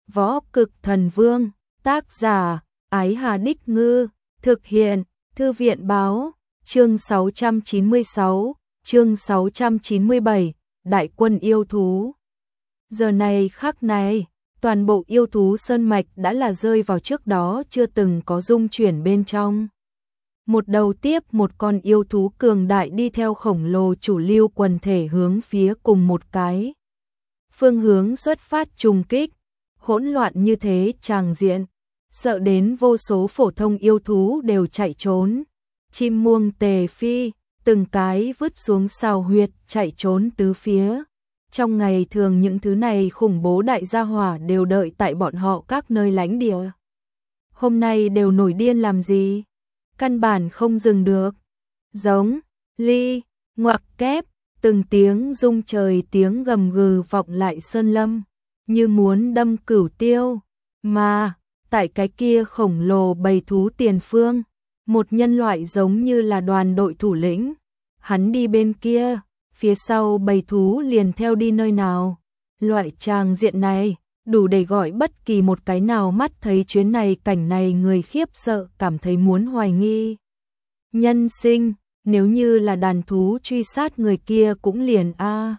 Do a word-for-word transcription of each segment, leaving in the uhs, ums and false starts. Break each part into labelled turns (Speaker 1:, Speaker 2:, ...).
Speaker 1: Võ Cực Thần Vương, tác giả, Ái Hà Đích Ngư, thực hiện, Thư viện Báo, chương sáu trăm chín mươi sáu, chương sáu trăm chín mươi bảy, Đại quân yêu thú. Giờ này khắc này, toàn bộ yêu thú sơn mạch đã là rơi vào trước đó chưa từng có dung chuyển bên trong. Một đầu tiếp một con yêu thú cường đại đi theo khổng lồ chủ lưu quần thể hướng phía cùng một cái phương hướng xuất phát trùng kích, hỗn loạn như thế tràng diện, sợ đến vô số phổ thông yêu thú đều chạy trốn. Chim muông tề phi, từng cái vứt xuống sào huyệt chạy trốn tứ phía. Trong ngày thường những thứ này khủng bố đại gia hỏa đều đợi tại bọn họ các nơi lãnh địa. Hôm nay đều nổi điên làm gì? Căn bản không dừng được. Giống, ly, ngoặc kép, từng tiếng rung trời tiếng gầm gừ vọng lại sơn lâm, như muốn đâm cửu tiêu. Mà, tại cái kia khổng lồ bầy thú tiền phương, một nhân loại giống như là đoàn đội thủ lĩnh. Hắn đi bên kia, phía sau bầy thú liền theo đi nơi nào. Loại tràng diện này, đủ để gọi bất kỳ một cái nào mắt thấy chuyến này cảnh này người khiếp sợ cảm thấy muốn hoài nghi. Nhân sinh, nếu như là đàn thú truy sát người kia cũng liền a.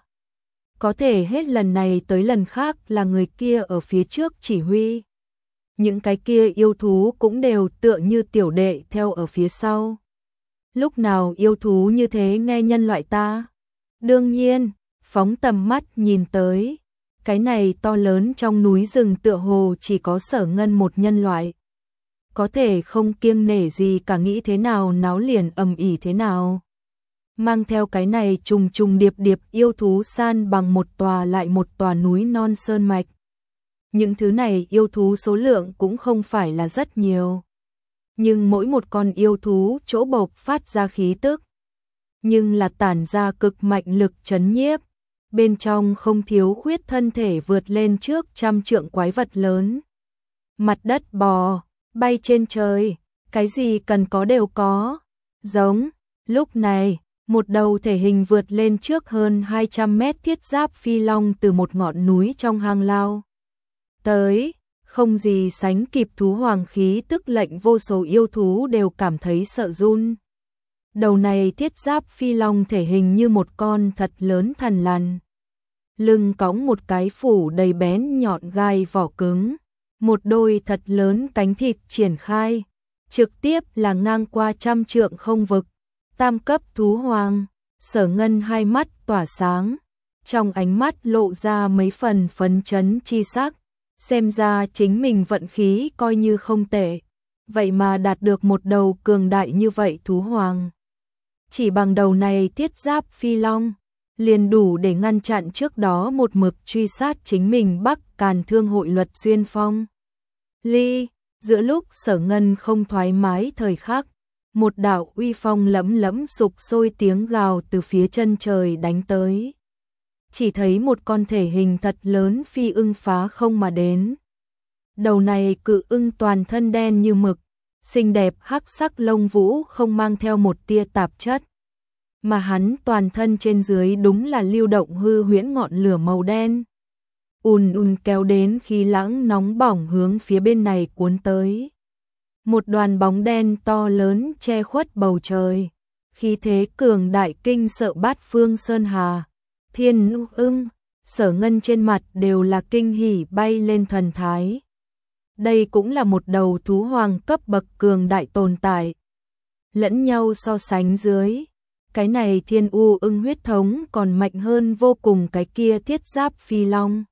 Speaker 1: Có thể hết lần này tới lần khác là người kia ở phía trước chỉ huy. Những cái kia yêu thú cũng đều tựa như tiểu đệ theo ở phía sau. Lúc nào yêu thú như thế nghe nhân loại ta? Đương nhiên, phóng tầm mắt nhìn tới, cái này to lớn trong núi rừng tựa hồ chỉ có Sở Ngân một nhân loại. Có thể không kiêng nể gì cả nghĩ thế nào náo liền ầm ĩ thế nào. Mang theo cái này trùng trùng điệp điệp yêu thú san bằng một tòa lại một tòa núi non sơn mạch. Những thứ này yêu thú số lượng cũng không phải là rất nhiều. Nhưng mỗi một con yêu thú chỗ bộc phát ra khí tức. Nhưng là tản ra cực mạnh lực chấn nhiếp. Bên trong không thiếu khuyết thân thể vượt lên trước trăm trượng quái vật lớn. Mặt đất bò, bay trên trời, cái gì cần có đều có. Giống, lúc này, một đầu thể hình vượt lên trước hơn hai trăm mét thiết giáp phi long từ một ngọn núi trong hang lao tới, không gì sánh kịp thú hoàng khí tức lệnh vô số yêu thú đều cảm thấy sợ run. Đầu này thiết giáp phi long thể hình như một con thật lớn thằn lằn. Lưng cõng một cái phủ đầy bén nhọn gai vỏ cứng. Một đôi thật lớn cánh thịt triển khai. Trực tiếp là ngang qua trăm trượng không vực. Tam cấp thú hoàng. Sở Ngân hai mắt tỏa sáng. Trong ánh mắt lộ ra mấy phần phấn chấn chi sắc. Xem ra chính mình vận khí coi như không tệ. Vậy mà đạt được một đầu cường đại như vậy thú hoàng. Chỉ bằng đầu này thiết giáp phi long, liền đủ để ngăn chặn trước đó một mực truy sát chính mình Bắc Càn Thương hội Luật Xuyên Phong. Ly, giữa lúc Sở Ngân không thoải mái thời khắc, một đạo uy phong lẫm lẫm sục sôi tiếng gào từ phía chân trời đánh tới. Chỉ thấy một con thể hình thật lớn phi ưng phá không mà đến. Đầu này cự ưng toàn thân đen như mực, xinh đẹp hắc sắc lông vũ không mang theo một tia tạp chất. Mà hắn toàn thân trên dưới đúng là lưu động hư huyễn ngọn lửa màu đen. Ùn ùn kéo đến khí lãng nóng bỏng hướng phía bên này cuốn tới. Một đoàn bóng đen to lớn che khuất bầu trời. Khí thế cường đại kinh sợ bát phương sơn hà. Thiên ưng, Sở Ngân trên mặt đều là kinh hỉ bay lên thần thái. Đây cũng là một đầu thú hoàng cấp bậc cường đại tồn tại. Lẫn nhau so sánh dưới, cái này thiên u ưng huyết thống còn mạnh hơn vô cùng cái kia thiết giáp phi long.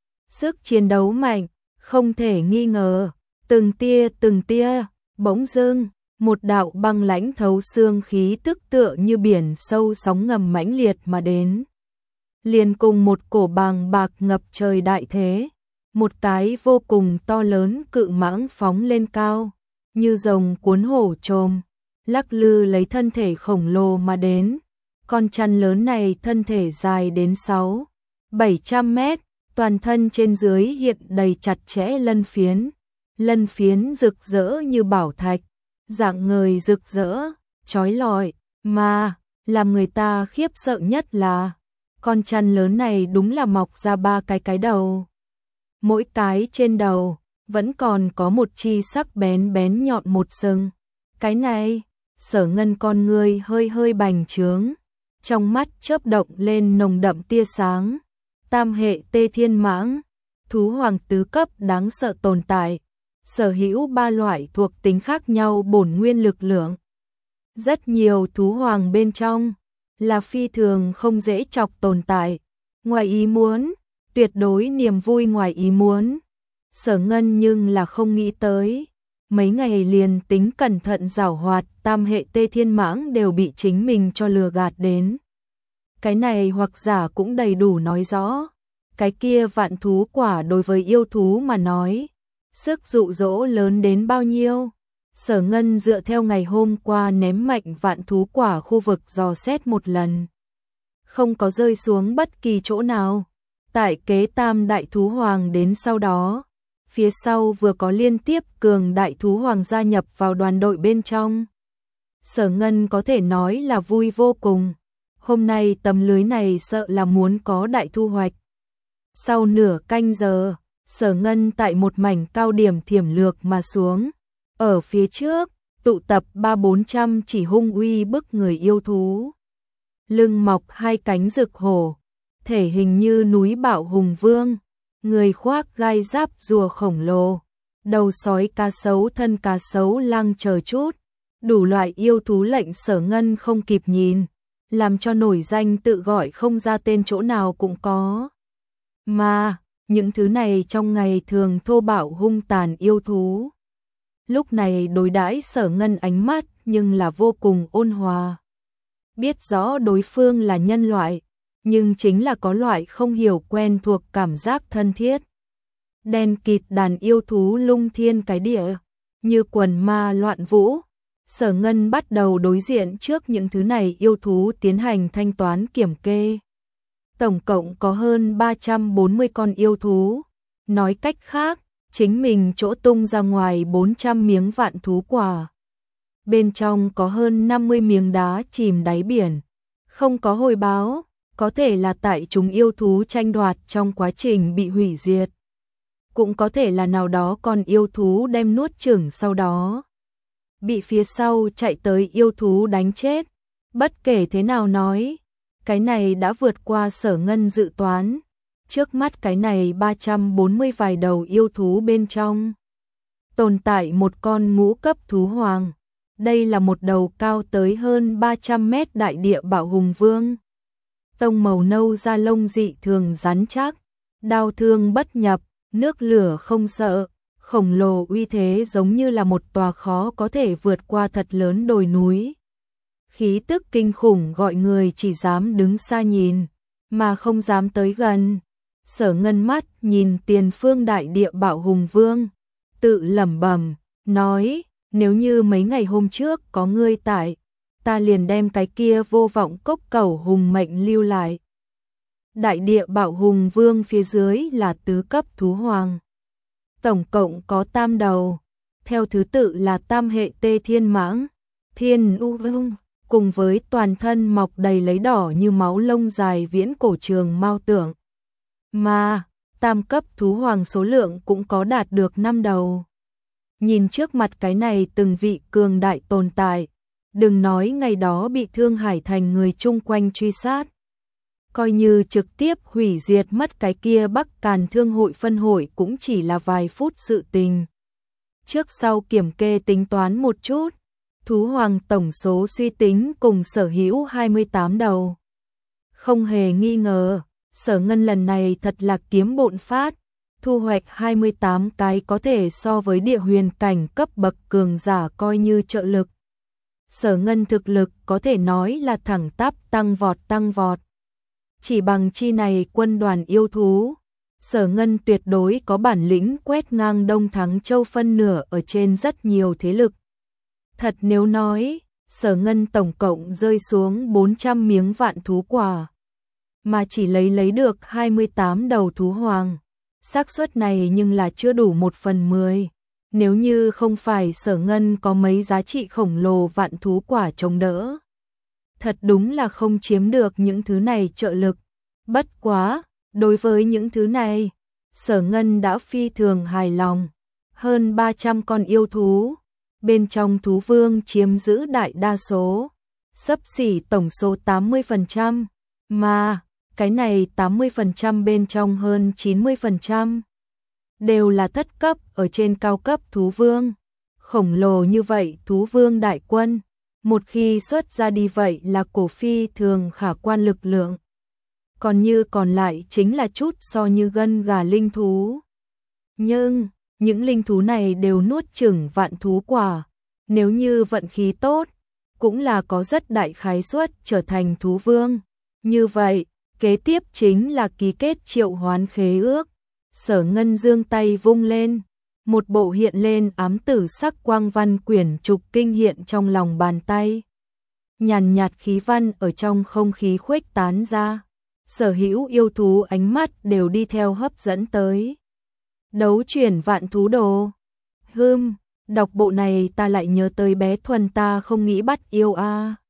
Speaker 1: Sức chiến đấu mạnh, không thể nghi ngờ, từng tia từng tia, bỗng dưng, một đạo băng lãnh thấu xương khí tức tựa như biển sâu sóng ngầm mãnh liệt mà đến. Liền cùng một cổ bàng bạc ngập trời đại thế. Một cái vô cùng to lớn cự mãng phóng lên cao, như rồng cuốn hổ trồm, lắc lư lấy thân thể khổng lồ mà đến. Con chăn lớn này thân thể dài đến sáu, bảy trăm mét, toàn thân trên dưới hiện đầy chặt chẽ lân phiến. Lân phiến rực rỡ như bảo thạch, dạng người rực rỡ, chói lọi, mà làm người ta khiếp sợ nhất là con chăn lớn này đúng là mọc ra ba cái cái đầu. mỗi cái trên đầu vẫn còn có một chi sắc bén bén nhọn một sừng. Cái này, Sở Ngân con người hơi hơi bành trướng, trong mắt chớp động lên nồng đậm tia sáng. Tam hệ Tê Thiên Mãng, thú hoàng tứ cấp đáng sợ tồn tại, sở hữu ba loại thuộc tính khác nhau bổn nguyên lực lượng. Rất nhiều thú hoàng bên trong là phi thường không dễ chọc tồn tại, ngoài ý muốn, tuyệt đối niềm vui ngoài ý muốn. Sở Ngân nhưng là không nghĩ tới, mấy ngày liền tính cẩn thận giảo hoạt, tam hệ Tê Thiên Mãng đều bị chính mình cho lừa gạt đến. Cái này hoặc giả cũng đầy đủ nói rõ, cái kia vạn thú quả đối với yêu thú mà nói, sức dụ dỗ lớn đến bao nhiêu. Sở Ngân dựa theo ngày hôm qua ném mạnh vạn thú quả khu vực dò xét một lần, không có rơi xuống bất kỳ chỗ nào. Tại kế tam đại thú hoàng đến sau đó, phía sau vừa có liên tiếp cường đại thú hoàng gia nhập vào đoàn đội bên trong. Sở Ngân có thể nói là vui vô cùng, hôm nay tấm lưới này sợ là muốn có đại thu hoạch. Sau nửa canh giờ, Sở Ngân tại một mảnh cao điểm thiểm lược mà xuống. Ở phía trước, tụ tập ba bốn trăm chỉ hung uy bức người yêu thú. Lưng mọc hai cánh rực hổ, thể hình như núi Bạo Hùng Vương, người khoác gai giáp rùa khổng lồ, đầu sói cá sấu thân cá sấu lăng chờ chút. Đủ loại yêu thú lệnh Sở Ngân không kịp nhìn, làm cho nổi danh tự gọi không ra tên chỗ nào cũng có. Mà, những thứ này trong ngày thường thô bạo hung tàn yêu thú, lúc này đối đãi Sở Ngân ánh mắt nhưng là vô cùng ôn hòa. Biết rõ đối phương là nhân loại, nhưng chính là có loại không hiểu quen thuộc cảm giác thân thiết. Đen kịt đàn yêu thú lung thiên cái địa, như quần ma loạn vũ. Sở Ngân bắt đầu đối diện trước những thứ này yêu thú tiến hành thanh toán kiểm kê. Tổng cộng có hơn ba trăm bốn mươi con yêu thú. Nói cách khác, chính mình chỗ tung ra ngoài bốn trăm miếng vạn thú quả. Bên trong có hơn năm mươi miếng đá chìm đáy biển. Không có hồi báo, có thể là tại chúng yêu thú tranh đoạt trong quá trình bị hủy diệt. Cũng có thể là nào đó con yêu thú đem nuốt chửng sau đó bị phía sau chạy tới yêu thú đánh chết. Bất kể thế nào nói, cái này đã vượt qua Sở Ngân dự toán. Trước mắt cái này ba trăm bốn mươi vài đầu yêu thú bên trong tồn tại một con ngũ cấp thú hoàng. Đây là một đầu cao tới hơn ba trăm mét đại địa Bạo Hùng Vương. Tông màu nâu da lông dị thường rắn chắc, đao thương bất nhập, nước lửa không sợ, khổng lồ uy thế giống như là một tòa khó có thể vượt qua thật lớn đồi núi. Khí tức kinh khủng gọi người chỉ dám đứng xa nhìn, mà không dám tới gần. Sở Ngân mắt nhìn tiền phương đại địa Bạo Hùng Vương, tự lẩm bẩm, nói, nếu như mấy ngày hôm trước có ngươi tại, ta liền đem cái kia vô vọng cốc cẩu hùng mệnh lưu lại. Đại địa Bạo Hùng Vương phía dưới là tứ cấp thú hoàng. Tổng cộng có tam đầu, theo thứ tự là tam hệ Tê Thiên Mãng, Thiên U Vương, cùng với toàn thân mọc đầy lấy đỏ như máu lông dài viễn cổ trường mao tượng. Mà, tam cấp thú hoàng số lượng cũng có đạt được năm đầu. Nhìn trước mặt cái này từng vị cường đại tồn tại, đừng nói ngày đó bị Thương Hải Thành người chung quanh truy sát. Coi như trực tiếp hủy diệt mất cái kia Bắc Càn Thương hội phân hội cũng chỉ là vài phút sự tình. Trước sau kiểm kê tính toán một chút, thú hoàng tổng số suy tính cùng sở hữu hai mươi tám đầu. Không hề nghi ngờ, Sở Ngân lần này thật là kiếm bộn phát, thu hoạch hai mươi tám cái có thể so với địa huyền cảnh cấp bậc cường giả coi như trợ lực. Sở Ngân thực lực có thể nói là thẳng tắp tăng vọt tăng vọt. Chỉ bằng chi này quân đoàn yêu thú, Sở Ngân tuyệt đối có bản lĩnh quét ngang Đông Thắng Châu phân nửa ở trên rất nhiều thế lực. Thật nếu nói, Sở Ngân tổng cộng rơi xuống bốn trăm miếng vạn thú quả, mà chỉ lấy lấy được hai mươi tám đầu thú hoàng. Xác suất này nhưng là chưa đủ một phần mười. Nếu như không phải Sở Ngân có mấy giá trị khổng lồ vạn thú quả chống đỡ, thật đúng là không chiếm được những thứ này trợ lực. Bất quá, đối với những thứ này, Sở Ngân đã phi thường hài lòng. Hơn ba trăm con yêu thú, bên trong thú vương chiếm giữ đại đa số, xấp xỉ tổng số tám mươi phần trăm, mà cái này tám mươi phần trăm bên trong hơn chín mươi phần trăm đều là thất cấp ở trên cao cấp thú vương. Khổng lồ như vậy thú vương đại quân, một khi xuất ra đi vậy là cổ phi thường khả quan lực lượng. Còn như còn lại chính là chút so như gân gà linh thú. Nhưng, những linh thú này đều nuốt chửng vạn thú quả. Nếu như vận khí tốt, cũng là có rất đại khái suất trở thành thú vương. Như vậy, kế tiếp chính là ký kết triệu hoán khế ước. Sở Ngân giương tay vung lên, một bộ hiện lên ám tử sắc quang văn quyển trục kinh hiện trong lòng bàn tay. Nhàn nhạt khí văn ở trong không khí khuếch tán ra, sở hữu yêu thú ánh mắt đều đi theo hấp dẫn tới. Đấu chuyển vạn thú đồ. Hừm, đọc bộ này ta lại nhớ tới bé Thuần ta không nghĩ bắt yêu a. À.